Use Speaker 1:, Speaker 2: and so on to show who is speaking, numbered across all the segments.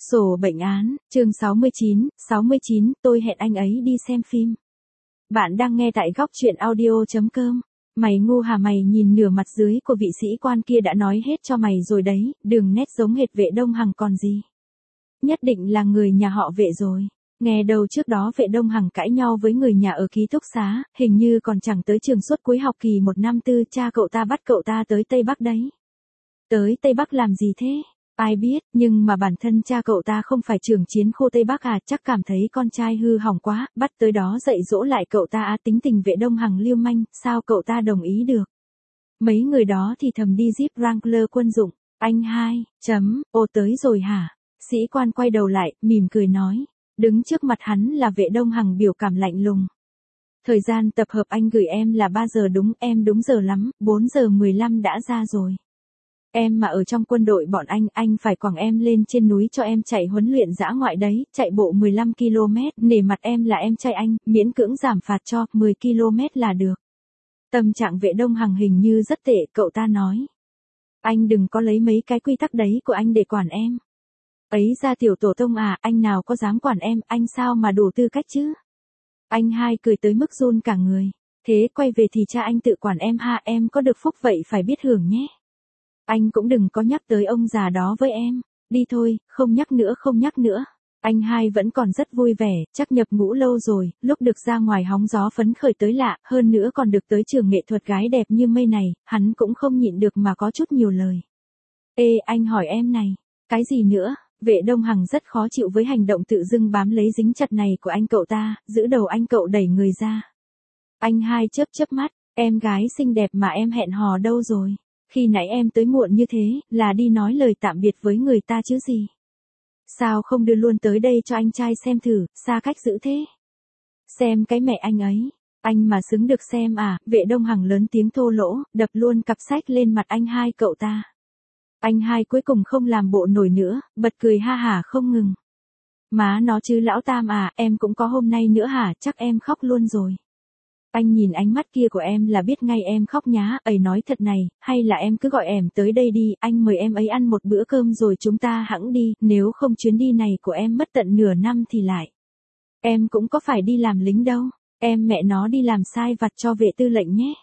Speaker 1: Sổ bệnh án, chương 69, tôi hẹn anh ấy đi xem phim. Bạn đang nghe tại góc truyện audio.com. Mày ngu hả, mày nhìn nửa mặt dưới của vị sĩ quan kia đã nói hết cho mày rồi đấy, đường nét giống hệt Vệ Đông Hằng còn gì. Nhất định là người nhà họ Vệ rồi. Nghe đầu trước đó Vệ Đông Hằng cãi nhau với người nhà ở ký túc xá, hình như còn chẳng tới trường suốt cuối học kỳ 1 năm 4, cha cậu ta bắt cậu ta tới Tây Bắc đấy. Tới Tây Bắc làm gì thế? Ai biết, nhưng mà bản thân cha cậu ta không phải trưởng chiến khu Tây Bắc à, chắc cảm thấy con trai hư hỏng quá, bắt tới đó dạy dỗ lại cậu ta à, tính tình Vệ Đông Hằng lưu manh, sao cậu ta đồng ý được. Mấy người đó thì thầm đi Jeep Wrangler quân dụng, anh hai, ô tới rồi hả? Sĩ quan quay đầu lại, mỉm cười nói, đứng trước mặt hắn là Vệ Đông Hằng biểu cảm lạnh lùng. Thời gian tập hợp anh gửi em là 3 giờ đúng, em đúng giờ lắm, 4 giờ 15 đã ra rồi. Em mà ở trong quân đội bọn anh phải quẳng em lên trên núi cho em chạy huấn luyện dã ngoại đấy, chạy bộ 15 km, nể mặt em là em trai anh, miễn cưỡng giảm phạt cho, 10 km là được. Tâm trạng Vệ Đông Hằng hình như rất tệ, cậu ta nói. Anh đừng có lấy mấy cái quy tắc đấy của anh để quản em. Ấy ra tiểu tổ tông à, anh nào có dám quản em, anh sao mà đủ tư cách chứ? Anh hai cười tới mức run cả người. Thế quay về thì cha anh tự quản em ha, em có được phúc vậy phải biết hưởng nhé. Anh cũng đừng có nhắc tới ông già đó với em. Đi thôi, không nhắc nữa. Anh hai vẫn còn rất vui vẻ, chắc nhập ngũ lâu rồi, lúc được ra ngoài hóng gió phấn khởi tới lạ, hơn nữa còn được tới trường nghệ thuật gái đẹp như mây này, hắn cũng không nhịn được mà có chút nhiều lời. Ê, anh hỏi em này, cái gì nữa? Vệ Đông Hằng rất khó chịu với hành động tự dưng bám lấy dính chặt này của anh cậu ta, giữ đầu anh cậu đẩy người ra. Anh hai chớp mắt, em gái xinh đẹp mà em hẹn hò đâu rồi? Khi nãy em tới muộn như thế, là đi nói lời tạm biệt với người ta chứ gì? Sao không đưa luôn tới đây cho anh trai xem thử, xa cách dữ thế? Xem cái mẹ anh ấy, anh mà xứng được xem à? Vệ Đông Hằng lớn tiếng thô lỗ, đập luôn cặp sách lên mặt anh hai cậu ta. Anh hai cuối cùng không làm bộ nổi nữa, bật cười ha hả không ngừng. Má nó chứ lão Tam à, em cũng có hôm nay nữa hả, chắc em khóc luôn rồi. Anh nhìn ánh mắt kia của em là biết ngay em khóc nhá, ấy nói thật này, hay là em cứ gọi em tới đây đi, anh mời em ấy ăn một bữa cơm rồi chúng ta hẵng đi, nếu không chuyến đi này của em mất tận nửa năm thì lại. Em cũng có phải đi làm lính đâu, em mẹ nó đi làm sai vặt cho vệ tư lệnh nhé.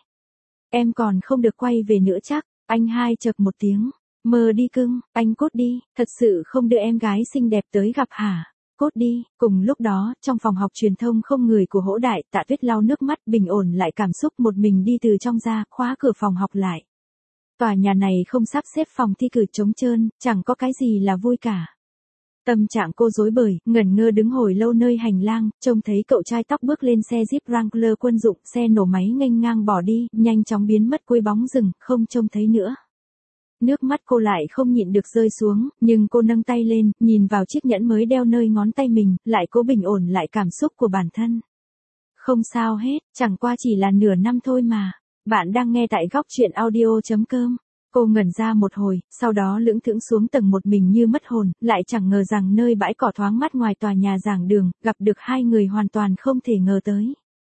Speaker 1: Em còn không được quay về nữa chắc, anh hai chợp một tiếng, mơ đi cưng, anh cút đi, thật sự không đưa em gái xinh đẹp tới gặp hả? Cốt đi, cùng lúc đó, trong phòng học truyền thông không người của Hỗ Đại, Tạ Tuyết lau nước mắt, bình ổn lại cảm xúc một mình đi từ trong ra, khóa cửa phòng học lại. Tòa nhà này không sắp xếp phòng thi cử trống trơn, chẳng có cái gì là vui cả. Tâm trạng cô rối bời, ngẩn ngơ đứng hồi lâu nơi hành lang, trông thấy cậu trai tóc bước lên xe Jeep Wrangler quân dụng, xe nổ máy nghênh ngang bỏ đi, nhanh chóng biến mất cuối bóng rừng, không trông thấy nữa. Nước mắt cô lại không nhịn được rơi xuống, nhưng cô nâng tay lên, nhìn vào chiếc nhẫn mới đeo nơi ngón tay mình, lại cố bình ổn lại cảm xúc của bản thân. Không sao hết, chẳng qua chỉ là nửa năm thôi mà. Bạn đang nghe tại góc truyện audio.com. Cô ngẩn ra một hồi, sau đó lững thững xuống tầng một mình như mất hồn, lại chẳng ngờ rằng nơi bãi cỏ thoáng mát ngoài tòa nhà giảng đường, gặp được hai người hoàn toàn không thể ngờ tới.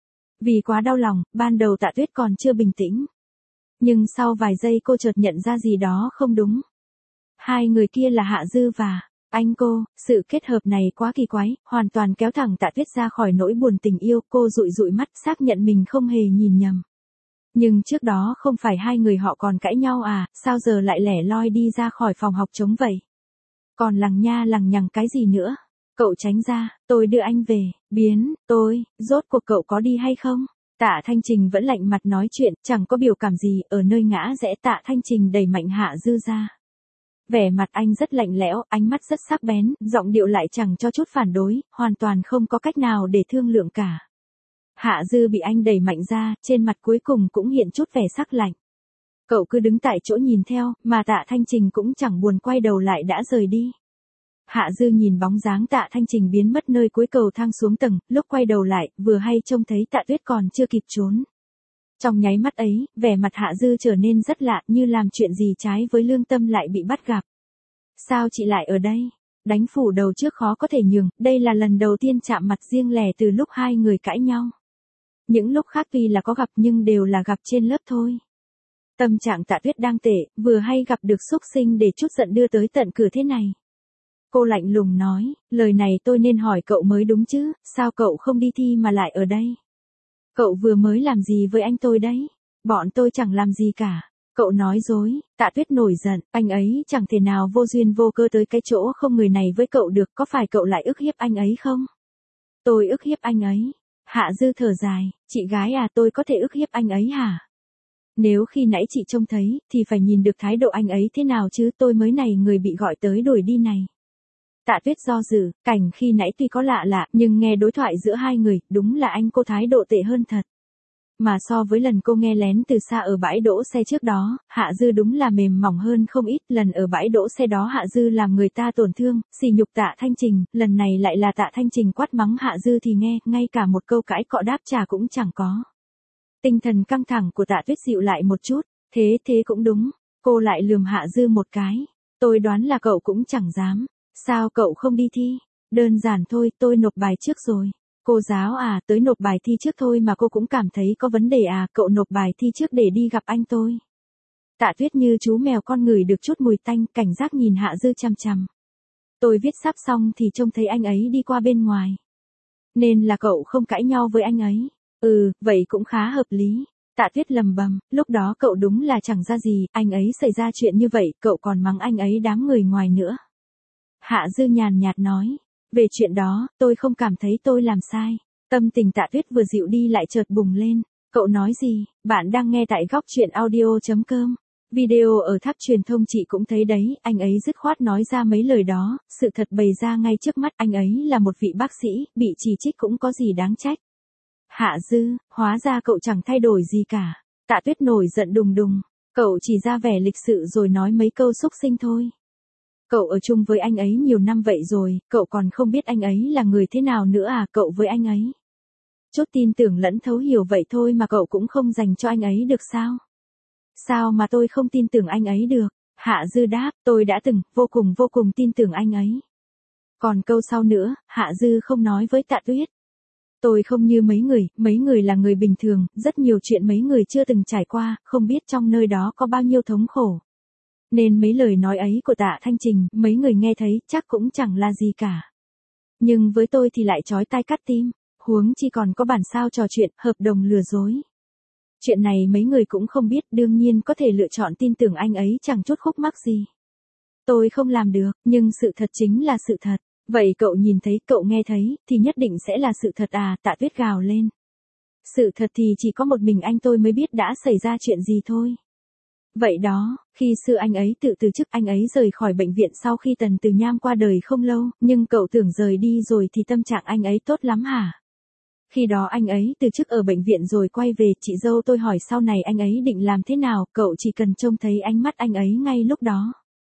Speaker 1: Vì quá đau lòng, ban đầu Tạ Tuyết còn chưa bình tĩnh. Nhưng sau vài giây cô chợt nhận ra gì đó không đúng. Hai người kia là Hạ Dư và anh cô, sự kết hợp này quá kỳ quái, hoàn toàn kéo thẳng Tạ Tuyết ra khỏi nỗi buồn tình yêu, cô dụi dụi mắt xác nhận mình không hề nhìn nhầm. Nhưng trước đó không phải hai người họ còn cãi nhau à, sao giờ lại lẻ loi đi ra khỏi phòng học trống vậy? Còn lằng nha lằng nhằng cái gì nữa? Cậu tránh ra, tôi đưa anh về, rốt cuộc cậu có đi hay không? Tạ Thanh Trình vẫn lạnh mặt nói chuyện, chẳng có biểu cảm gì, ở nơi ngã rẽ Tạ Thanh Trình đẩy mạnh Hạ Dư ra. Vẻ mặt anh rất lạnh lẽo, ánh mắt rất sắc bén, giọng điệu lại chẳng cho chút phản đối, hoàn toàn không có cách nào để thương lượng cả. Hạ Dư bị anh đẩy mạnh ra, trên mặt cuối cùng cũng hiện chút vẻ sắc lạnh. Cậu cứ đứng tại chỗ nhìn theo, mà Tạ Thanh Trình cũng chẳng buồn quay đầu lại đã rời đi. Hạ Dư nhìn bóng dáng Tạ Thanh Trình biến mất nơi cuối cầu thang xuống tầng, lúc quay đầu lại, vừa hay trông thấy Tạ Tuyết còn chưa kịp trốn. Trong nháy mắt ấy, vẻ mặt Hạ Dư trở nên rất lạ, như làm chuyện gì trái với lương tâm lại bị bắt gặp. Sao chị lại ở đây? Đánh phủ đầu trước khó có thể nhường, đây là lần đầu tiên chạm mặt riêng lẻ từ lúc hai người cãi nhau. Những lúc khác tuy là có gặp nhưng đều là gặp trên lớp thôi. Tâm trạng Tạ Tuyết đang tệ, vừa hay gặp được xúc sinh để chút giận đưa tới tận cửa thế này. Cô lạnh lùng nói, lời này tôi nên hỏi cậu mới đúng chứ, sao cậu không đi thi mà lại ở đây? Cậu vừa mới làm gì với anh tôi đấy? Bọn tôi chẳng làm gì cả. Cậu nói dối, Tạ Tuyết nổi giận, anh ấy chẳng thể nào vô duyên vô cơ tới cái chỗ không người này với cậu được, có phải cậu lại ức hiếp anh ấy không? Tôi ức hiếp anh ấy. Hạ Dư thở dài, chị gái à, tôi có thể ức hiếp anh ấy hả? Nếu khi nãy chị trông thấy, thì phải nhìn được thái độ anh ấy thế nào chứ, tôi mới này người bị gọi tới đuổi đi này. Tạ Tuyết do dự, cảnh khi nãy tuy có lạ lạ, nhưng nghe đối thoại giữa hai người, đúng là anh cô thái độ tệ hơn thật. Mà so với lần cô nghe lén từ xa ở bãi đỗ xe trước đó, Hạ Dư đúng là mềm mỏng hơn không ít. Lần ở bãi đỗ xe đó Hạ Dư làm người ta tổn thương, sỉ nhục Tạ Thanh Trình, lần này lại là Tạ Thanh Trình quát mắng Hạ Dư thì nghe, ngay cả một câu cãi cọ đáp trả cũng chẳng có. Tinh thần căng thẳng của Tạ Tuyết dịu lại một chút, thế cũng đúng, cô lại lườm Hạ Dư một cái. Tôi đoán là cậu cũng chẳng dám, sao cậu không đi thi? Đơn giản thôi, tôi nộp bài trước rồi. Cô giáo à, tới nộp bài thi trước thôi mà cô cũng cảm thấy có vấn đề à, cậu nộp bài thi trước để đi gặp anh tôi. Tạ Tuyết như chú mèo con ngửi được chút mùi tanh, cảnh giác nhìn Hạ Dư chằm chằm. Tôi viết sắp xong thì trông thấy anh ấy đi qua bên ngoài. Nên là cậu không cãi nhau với anh ấy. Vậy cũng khá hợp lý. Tạ Tuyết lầm bầm, lúc đó cậu đúng là chẳng ra gì, anh ấy xảy ra chuyện như vậy, cậu còn mắng anh ấy đám người ngoài nữa. Hạ Dư nhàn nhạt nói. Về chuyện đó, tôi không cảm thấy tôi làm sai. Tâm tình Tạ Tuyết vừa dịu đi lại chợt bùng lên. Cậu nói gì? Bạn đang nghe tại góc truyện audio.com. Video ở tháp truyền thông chị cũng thấy đấy, anh ấy dứt khoát nói ra mấy lời đó, sự thật bày ra ngay trước mắt, anh ấy là một vị bác sĩ, bị chỉ trích cũng có gì đáng trách. Hạ Dư, hóa ra cậu chẳng thay đổi gì cả. Tạ Tuyết nổi giận đùng đùng, cậu chỉ ra vẻ lịch sự rồi nói mấy câu xúc sinh thôi. Cậu ở chung với anh ấy nhiều năm vậy rồi, cậu còn không biết anh ấy là người thế nào nữa à, cậu với anh ấy. Chút tin tưởng lẫn thấu hiểu vậy thôi mà cậu cũng không dành cho anh ấy được sao? Sao mà tôi không tin tưởng anh ấy được? Hạ Dư đáp, tôi đã từng, vô cùng tin tưởng anh ấy. Còn câu sau nữa, Hạ Dư không nói với Tạ Tuyết. Tôi không như mấy người là người bình thường, rất nhiều chuyện mấy người chưa từng trải qua, không biết trong nơi đó có bao nhiêu thống khổ. Nên mấy lời nói ấy của Tạ Thanh Trình, mấy người nghe thấy chắc cũng chẳng là gì cả. Nhưng với tôi thì lại chói tai cắt tim, huống chi còn có bản sao trò chuyện, hợp đồng lừa dối. Chuyện này mấy người cũng không biết, đương nhiên có thể lựa chọn tin tưởng anh ấy chẳng chút khúc mắc gì. Tôi không làm được, nhưng sự thật chính là sự thật. Vậy cậu nhìn thấy, cậu nghe thấy, thì nhất định sẽ là sự thật à, Tạ Tuyết gào lên. Sự thật thì chỉ có một mình anh tôi mới biết đã xảy ra chuyện gì thôi. Vậy đó, khi xưa anh ấy tự từ chức, anh ấy rời khỏi bệnh viện sau khi Tần Từ Nham qua đời không lâu, nhưng cậu tưởng rời đi rồi thì tâm trạng anh ấy tốt lắm hả? Khi đó anh ấy từ chức ở bệnh viện rồi quay về, chị dâu tôi hỏi sau này anh ấy định làm thế nào, cậu chỉ cần trông thấy ánh mắt anh ấy ngay lúc đó.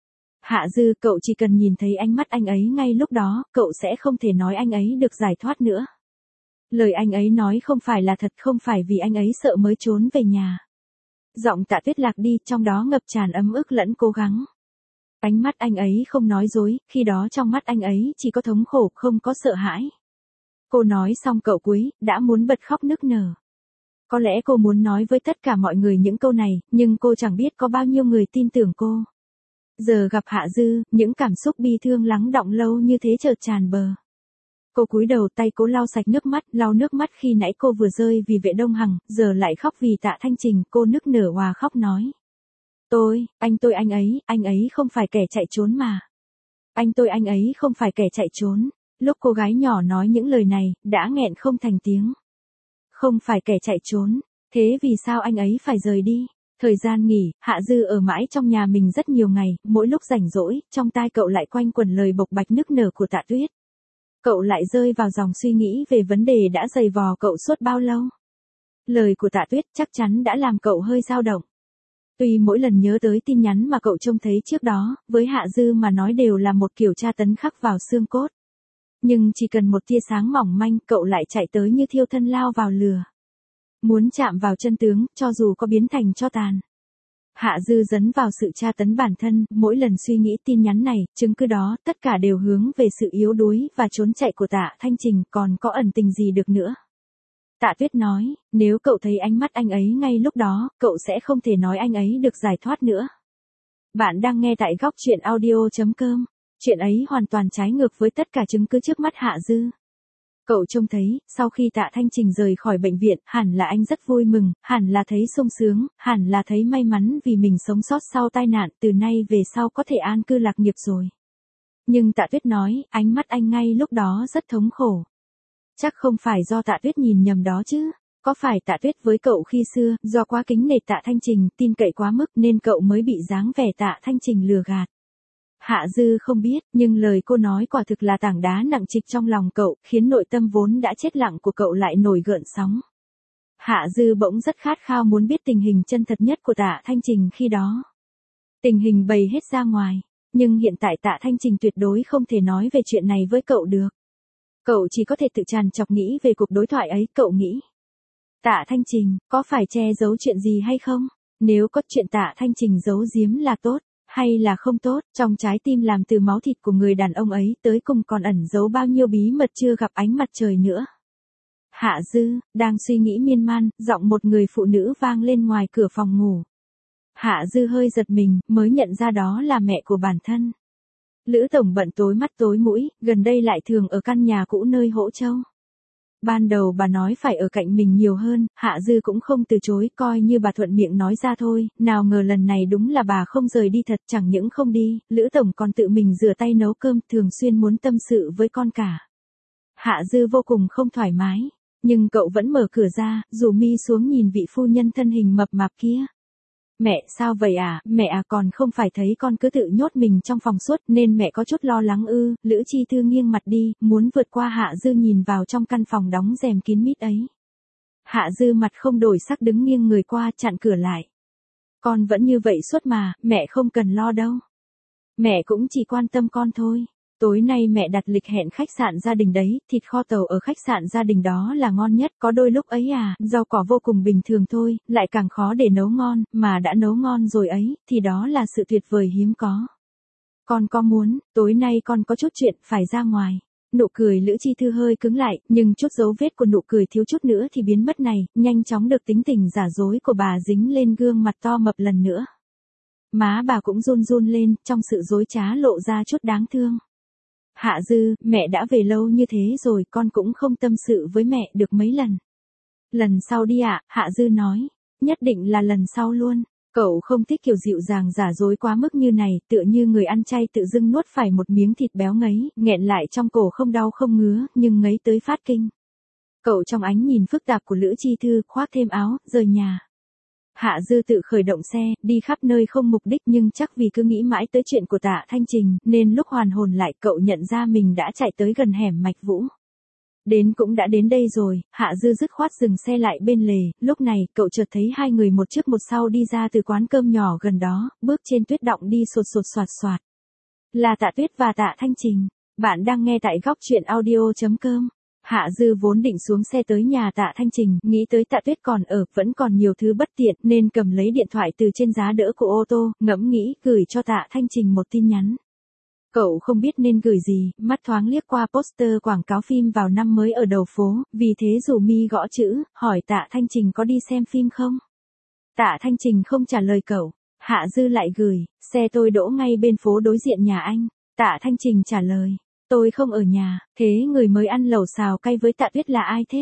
Speaker 1: Hạ Dư, cậu chỉ cần nhìn thấy ánh mắt anh ấy ngay lúc đó, cậu sẽ không thể nói anh ấy được giải thoát nữa. Lời anh ấy nói không phải là thật, không phải vì anh ấy sợ mới trốn về nhà. Giọng Tạ Tuyết lạc đi, trong đó ngập tràn ấm ức lẫn cố gắng. Ánh mắt anh ấy không nói dối, khi đó trong mắt anh ấy chỉ có thống khổ, không có sợ hãi. Cô nói xong cậu cúi, đã muốn bật khóc nức nở. Có lẽ cô muốn nói với tất cả mọi người những câu này, nhưng cô chẳng biết có bao nhiêu người tin tưởng cô. Giờ gặp Hạ Dư, những cảm xúc bi thương lắng đọng lâu như thế chợt tràn bờ. Cô cúi đầu, tay cố lau sạch nước mắt, lau nước mắt khi nãy cô vừa rơi vì Vệ Đông Hằng, giờ lại khóc vì Tạ Thanh Trình, cô nức nở òa khóc nói. Anh ấy không phải kẻ chạy trốn mà. Anh ấy không phải kẻ chạy trốn. Lúc cô gái nhỏ nói những lời này, đã nghẹn không thành tiếng. Không phải kẻ chạy trốn, thế vì sao anh ấy phải rời đi? Thời gian nghỉ, Hạ Dư ở mãi trong nhà mình rất nhiều ngày, mỗi lúc rảnh rỗi, trong tai cậu lại quanh quẩn lời bộc bạch nức nở của Tạ Tuyết. Cậu lại rơi vào dòng suy nghĩ về vấn đề đã dày vò cậu suốt bao lâu. Lời của Tạ Tuyết chắc chắn đã làm cậu hơi dao động. Tuy mỗi lần nhớ tới tin nhắn mà cậu trông thấy trước đó, với Hạ Dư mà nói đều là một kiểu tra tấn khắc vào xương cốt. Nhưng chỉ cần một tia sáng mỏng manh, cậu lại chạy tới như thiêu thân lao vào lửa. Muốn chạm vào chân tướng, cho dù có biến thành tro tàn. Hạ Dư dấn vào sự tra tấn bản thân, mỗi lần suy nghĩ tin nhắn này, chứng cứ đó, tất cả đều hướng về sự yếu đuối và trốn chạy của Tạ Thanh Trình, còn có ẩn tình gì được nữa. Tạ Tuyết nói, nếu cậu thấy ánh mắt anh ấy ngay lúc đó, cậu sẽ không thể nói anh ấy được giải thoát nữa. Bạn đang nghe tại góc truyện audio.com. Chuyện ấy hoàn toàn trái ngược với tất cả chứng cứ trước mắt Hạ Dư. Cậu trông thấy, sau khi Tạ Thanh Trình rời khỏi bệnh viện, hẳn là anh rất vui mừng, hẳn là thấy sung sướng, hẳn là thấy may mắn vì mình sống sót sau tai nạn, từ nay về sau có thể an cư lạc nghiệp rồi. Nhưng Tạ Tuyết nói, ánh mắt anh ngay lúc đó rất thống khổ. Chắc không phải do Tạ Tuyết nhìn nhầm đó chứ. Có phải Tạ Tuyết với cậu khi xưa, do quá kính nể Tạ Thanh Trình, tin cậy quá mức nên cậu mới bị dáng vẻ Tạ Thanh Trình lừa gạt. Hạ Dư không biết, nhưng lời cô nói quả thực là tảng đá nặng trịch trong lòng cậu, khiến nội tâm vốn đã chết lặng của cậu lại nổi gợn sóng. Hạ Dư bỗng rất khát khao muốn biết tình hình chân thật nhất của Tạ Thanh Trình khi đó. Tình hình bày hết ra ngoài, nhưng hiện tại Tạ Thanh Trình tuyệt đối không thể nói về chuyện này với cậu được. Cậu chỉ có thể tự trằn trọc nghĩ về cuộc đối thoại ấy, cậu nghĩ. Tạ Thanh Trình, có phải che giấu chuyện gì hay không? Nếu có chuyện Tạ Thanh Trình giấu giếm là tốt, hay là không tốt, trong trái tim làm từ máu thịt của người đàn ông ấy tới cùng còn ẩn giấu bao nhiêu bí mật chưa gặp ánh mặt trời nữa. Hạ Dư, đang suy nghĩ miên man, giọng một người phụ nữ vang lên ngoài cửa phòng ngủ. Hạ Dư hơi giật mình, mới nhận ra đó là mẹ của bản thân. Lữ tổng bận tối mắt tối mũi, gần đây lại thường ở căn nhà cũ nơi Hỗ Châu. Ban đầu bà nói phải ở cạnh mình nhiều hơn, Hạ Dư cũng không từ chối, coi như bà thuận miệng nói ra thôi, nào ngờ lần này đúng là bà không rời đi thật, chẳng những không đi, Lữ tổng còn tự mình rửa tay nấu cơm, thường xuyên muốn tâm sự với con cả. Hạ Dư vô cùng không thoải mái, nhưng cậu vẫn mở cửa ra, rủ mi xuống nhìn vị phu nhân thân hình mập mạp kia. Mẹ, sao vậy à, mẹ à, còn không phải thấy con cứ tự nhốt mình trong phòng suốt nên mẹ có chút lo lắng ư. Lữ Chi Thư nghiêng mặt đi, muốn vượt qua Hạ Dư nhìn vào trong căn phòng đóng rèm kín mít ấy. Hạ Dư mặt không đổi sắc đứng nghiêng người qua chặn cửa lại. Con vẫn như vậy suốt mà, mẹ không cần lo đâu. Mẹ cũng chỉ quan tâm con thôi. Tối nay mẹ đặt lịch hẹn khách sạn gia đình đấy, thịt kho tàu ở khách sạn gia đình đó là ngon nhất, có đôi lúc ấy à, rau cỏ vô cùng bình thường thôi, lại càng khó để nấu ngon, mà đã nấu ngon rồi ấy, thì đó là sự tuyệt vời hiếm có. Con có muốn, tối nay con có chút chuyện, phải ra ngoài. Nụ cười Lữ Chi Thư hơi cứng lại, nhưng chút dấu vết của nụ cười thiếu chút nữa thì biến mất này, nhanh chóng được tính tình giả dối của bà dính lên gương mặt to mập lần nữa. Má bà cũng run run lên, trong sự dối trá lộ ra chút đáng thương. Hạ Dư, mẹ đã về lâu như thế rồi, con cũng không tâm sự với mẹ được mấy lần. Lần sau đi ạ, Hạ Dư nói. Nhất định là lần sau luôn. Cậu không thích kiểu dịu dàng giả dối quá mức như này, tựa như người ăn chay tự dưng nuốt phải một miếng thịt béo ngấy, nghẹn lại trong cổ không đau không ngứa, nhưng ngấy tới phát kinh. Cậu trong ánh nhìn phức tạp của Lữ Chi Thư, khoác thêm áo, rời nhà. Hạ Dư tự khởi động xe, đi khắp nơi không mục đích, nhưng chắc vì cứ nghĩ mãi tới chuyện của Tạ Thanh Trình, nên lúc hoàn hồn lại cậu nhận ra mình đã chạy tới gần hẻm Mạch Vũ. Đến cũng đã đến đây rồi, Hạ Dư dứt khoát dừng xe lại bên lề, lúc này cậu chợt thấy hai người một trước một sau đi ra từ quán cơm nhỏ gần đó, bước trên tuyết đọng đi sột sột soạt soạt. Là Tạ Tuyết và Tạ Thanh Trình. Bạn đang nghe tại góc truyện audio.com. Hạ Dư vốn định xuống xe tới nhà Tạ Thanh Trình, nghĩ tới Tạ Tuyết còn ở, vẫn còn nhiều thứ bất tiện, nên cầm lấy điện thoại từ trên giá đỡ của ô tô, ngẫm nghĩ, gửi cho Tạ Thanh Trình một tin nhắn. Cậu không biết nên gửi gì, mắt thoáng liếc qua poster quảng cáo phim vào năm mới ở đầu phố, vì thế rủ mi gõ chữ, hỏi Tạ Thanh Trình có đi xem phim không? Tạ Thanh Trình không trả lời cậu. Hạ Dư lại gửi, xe tôi đỗ ngay bên phố đối diện nhà anh. Tạ Thanh Trình trả lời. Tôi không ở nhà, thế người mới ăn lẩu xào cay với Tạ Tuyết là ai thế?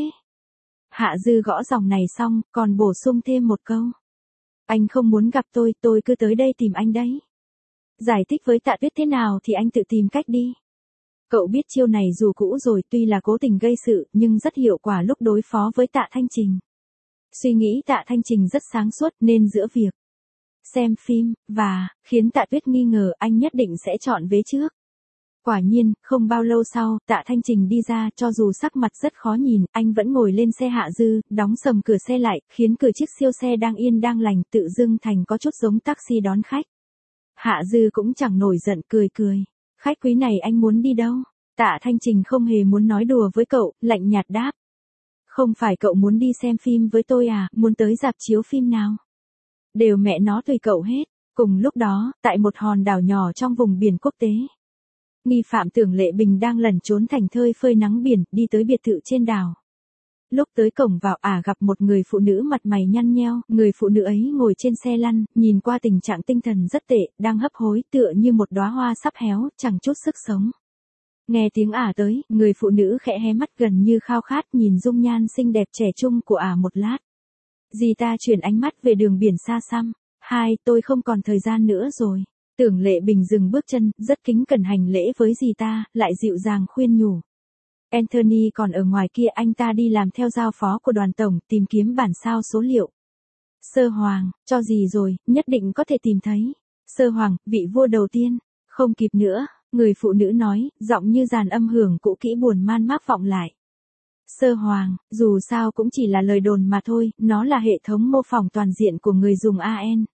Speaker 1: Hạ Dư gõ dòng này xong, còn bổ sung thêm một câu. Anh không muốn gặp tôi cứ tới đây tìm anh đấy. Giải thích với Tạ Tuyết thế nào thì anh tự tìm cách đi. Cậu biết chiêu này dù cũ rồi, tuy là cố tình gây sự, nhưng rất hiệu quả lúc đối phó với Tạ Thanh Trình. Suy nghĩ Tạ Thanh Trình rất sáng suốt, nên giữa việc xem phim, và khiến Tạ Tuyết nghi ngờ anh nhất định sẽ chọn vế trước. Quả nhiên, không bao lâu sau, Tạ Thanh Trình đi ra, cho dù sắc mặt rất khó nhìn, anh vẫn ngồi lên xe Hạ Dư, đóng sầm cửa xe lại, khiến cửa chiếc siêu xe đang yên đang lành tự dưng thành có chút giống taxi đón khách. Hạ Dư cũng chẳng nổi giận, cười cười. Khách quý này anh muốn đi đâu? Tạ Thanh Trình không hề muốn nói đùa với cậu, lạnh nhạt đáp. Không phải cậu muốn đi xem phim với tôi à, muốn tới rạp chiếu phim nào? Đều mẹ nó tùy cậu hết. Cùng lúc đó, tại một hòn đảo nhỏ trong vùng biển quốc tế, nghi phạm Tưởng Lệ Bình đang lẩn trốn thảnh thơi phơi nắng biển, đi tới biệt thự trên đảo. Lúc tới cổng vào gặp một người phụ nữ mặt mày nhăn nheo, người phụ nữ ấy ngồi trên xe lăn, nhìn qua tình trạng tinh thần rất tệ, đang hấp hối tựa như một đóa hoa sắp héo, chẳng chút sức sống. Nghe tiếng tới, người phụ nữ khẽ hé mắt gần như khao khát nhìn dung nhan xinh đẹp trẻ trung của một lát. Dì ta chuyển ánh mắt về đường biển xa xăm. Tôi không còn thời gian nữa rồi. Tưởng Lệ Bình dừng bước chân, rất kính cẩn hành lễ với dì ta, lại dịu dàng khuyên nhủ. Anthony còn ở ngoài kia, anh ta đi làm theo giao phó của đoàn tổng, tìm kiếm bản sao số liệu. Sơ Hoàng, cho dì rồi, nhất định có thể tìm thấy. Sơ Hoàng, vị vua đầu tiên. Không kịp nữa, người phụ nữ nói, giọng như dàn âm hưởng cũ kỹ buồn man mác vọng lại. Sơ Hoàng, dù sao cũng chỉ là lời đồn mà thôi, nó là hệ thống mô phỏng toàn diện của người dùng AN.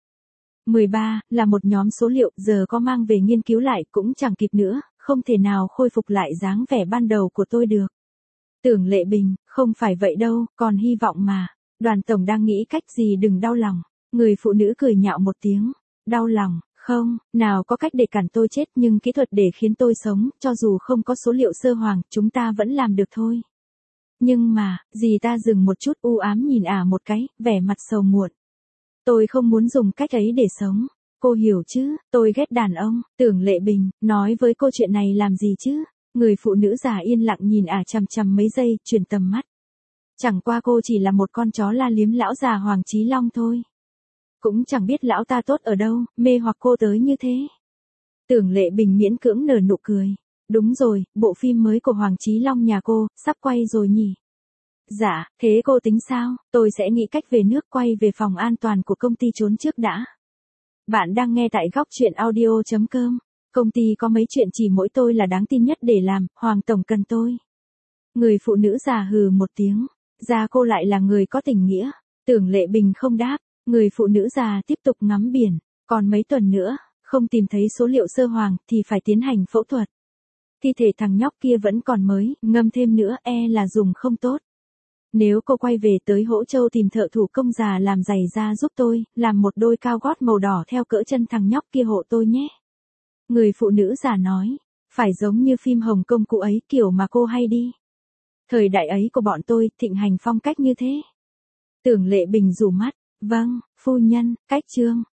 Speaker 1: 13, là một nhóm số liệu, giờ có mang về nghiên cứu lại cũng chẳng kịp nữa, không thể nào khôi phục lại dáng vẻ ban đầu của tôi được. Tưởng Lệ Bình, không phải vậy đâu, còn hy vọng mà. Đoàn tổng đang nghĩ cách gì, đừng đau lòng. Người phụ nữ cười nhạo một tiếng. Đau lòng, không, nào có cách để cản tôi chết, nhưng kỹ thuật để khiến tôi sống, cho dù không có số liệu Sơ Hoàng, chúng ta vẫn làm được thôi. Nhưng mà, dì ta dừng một chút u ám nhìn một cái, vẻ mặt sầu muộn. Tôi không muốn dùng cách ấy để sống. Cô hiểu chứ, tôi ghét đàn ông. Tưởng Lệ Bình, nói với cô chuyện này làm gì chứ? Người phụ nữ già yên lặng nhìn chằm chằm mấy giây, chuyển tầm mắt. Chẳng qua cô chỉ là một con chó la liếm lão già Hoàng Chí Long thôi. Cũng chẳng biết lão ta tốt ở đâu, mê hoặc cô tới như thế. Tưởng Lệ Bình miễn cưỡng nở nụ cười. Đúng rồi, bộ phim mới của Hoàng Chí Long nhà cô, sắp quay rồi nhỉ? Dạ, thế cô tính sao? Tôi sẽ nghĩ cách về nước, quay về phòng an toàn của công ty trốn trước đã. Bạn đang nghe tại góc chuyện audio.com. Công ty có mấy chuyện chỉ mỗi tôi là đáng tin nhất để làm, Hoàng tổng cần tôi. Người phụ nữ già hừ một tiếng. Già cô lại là người có tình nghĩa. Tưởng Lệ Bình không đáp. Người phụ nữ già tiếp tục ngắm biển. Còn mấy tuần nữa, không tìm thấy số liệu Sơ Hoàng thì phải tiến hành phẫu thuật. Thi thể thằng nhóc kia vẫn còn mới, ngâm thêm nữa là dùng không tốt. Nếu cô quay về tới Hỗ Châu tìm thợ thủ công già làm giày da giúp tôi, làm một đôi cao gót màu đỏ theo cỡ chân thằng nhóc kia hộ tôi nhé. Người phụ nữ già nói, phải giống như phim Hồng Kông cũ ấy, kiểu mà cô hay đi. Thời đại ấy của bọn tôi thịnh hành phong cách như thế. Tưởng Lệ Bình rủ mắt, vâng, phu nhân, cách chương.